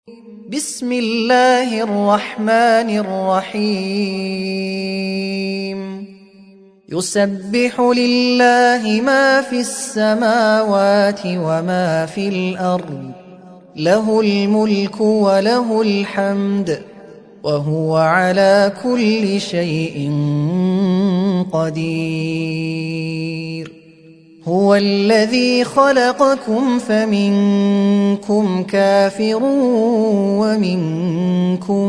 بسم الله الرحمن الرحيم يسبح لله ما في السماوات وما في الأرض له الملك وله الحمد وهو على كل شيء قدير هو الذي خلقكم فمنكم كافر ومنكم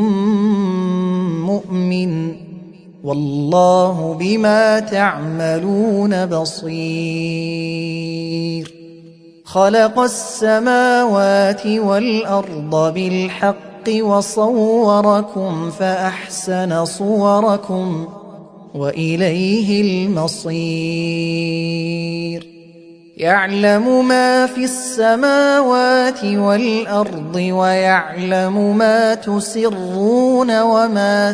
مؤمن والله بما تعملون بصير خلق السماوات والأرض بالحق وصوركم فأحسن صوركم وإليه المصير يعلم ما في السماوات والأرض ويعلم ما تسرون وما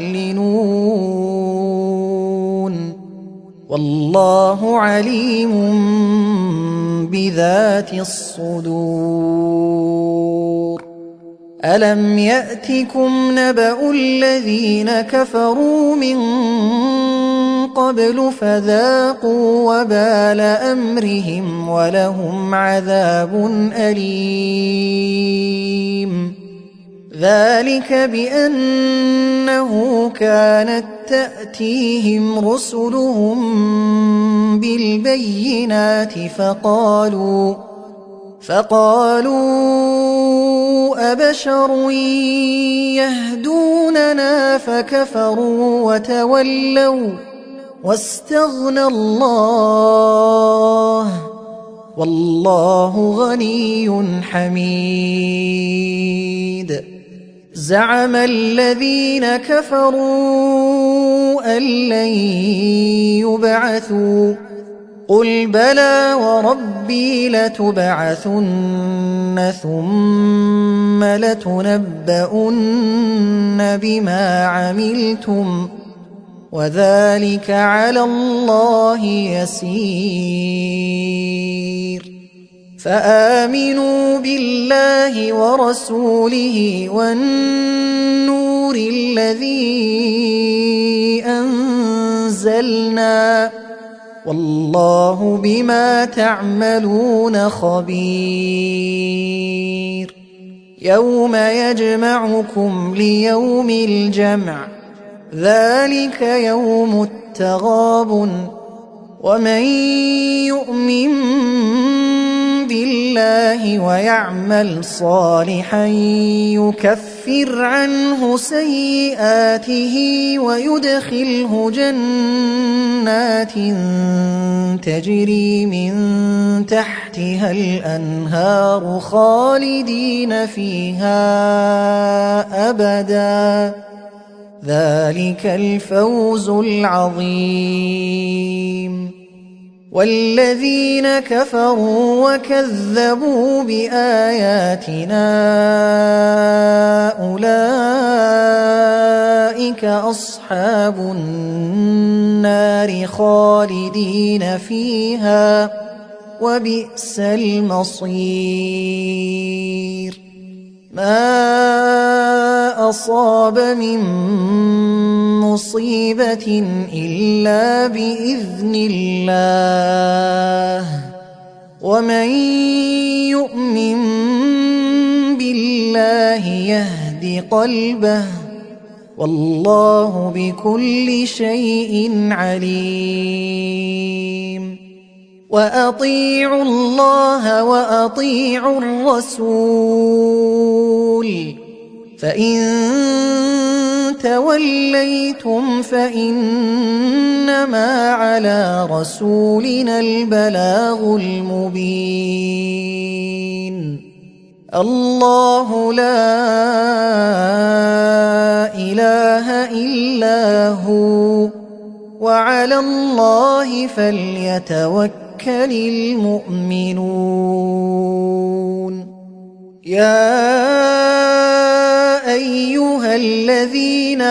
تعلنون والله عليم بذات الصدور ألم يأتكم نبأ الذين كفروا من قبل فذاقوا وبال أمرهم ولهم عذاب أليم ذلك بأنه كانت تأتيهم رسلهم بالبينات فقالوا أبشر يهدوننا فكفروا وتولوا واستغنى الله والله غني حميد زعم الذين كفروا أن لن يبعثوا قل بلى وربي لتبعثن ثم لتنبؤن بما عملتم وذلك على الله يسير فآمنوا بالله ورسوله والنور الذي أنزلنا والله بما تعملون خبير يوم يجمعكم ليوم الجمع ذلك يوم التغابن ومن يؤمن بالله ويعمل صالحا يكفر عنه سيئاته ويدخله جنات تجري من تحتها الأنهار خالدين فيها أبدا ذلك الفوز العظيم والذين كفروا وكذبوا بآياتنا أولئك أصحاب النار خالدين فيها وبئس المصير ما أصاب من مصيبة إلا بإذن الله ومن يؤمن بالله يهد قلبه والله بكل شيء عليم وأطيعوا الله وأطيعوا الرسول فإن توليتم فإنما على رسولنا البلاغ المبين الله لا إله إلا هو وعلى الله فليتوكل المؤمنون يا أيها الذين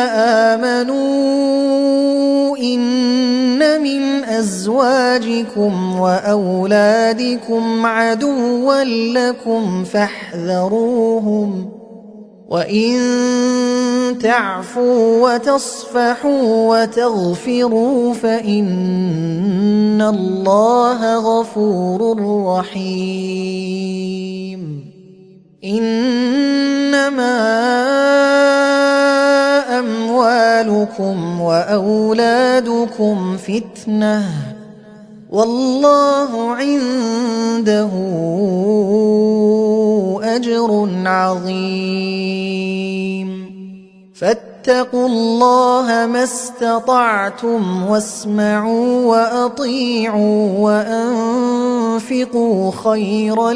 آمنوا إن من أزواجكم وأولادكم عدوا لكم وإن تعفوا وتصفحوا وتغفروا فإن الله غفور رحيم. إنما أموالكم وأولادكم فتنة والله عنده أجر عظيم. فاتقوا الله ما استطعتم واسمعوا وأطيعوا وأنفقوا خيرا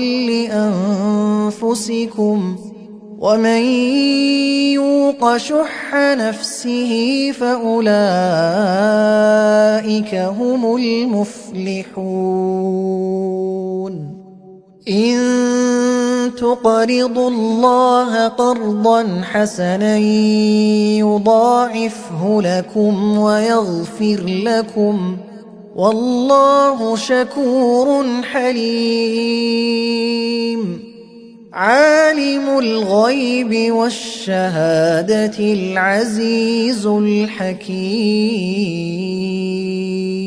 لأنفسكم ومن يوق شح نفسه فأولئك هم المفلحون. إن تقرضوا الله قرضا حسنا يضاعفه لكم ويغفر لكم والله شكور حليم. عالم الغيب والشهادة العزيز الحكيم.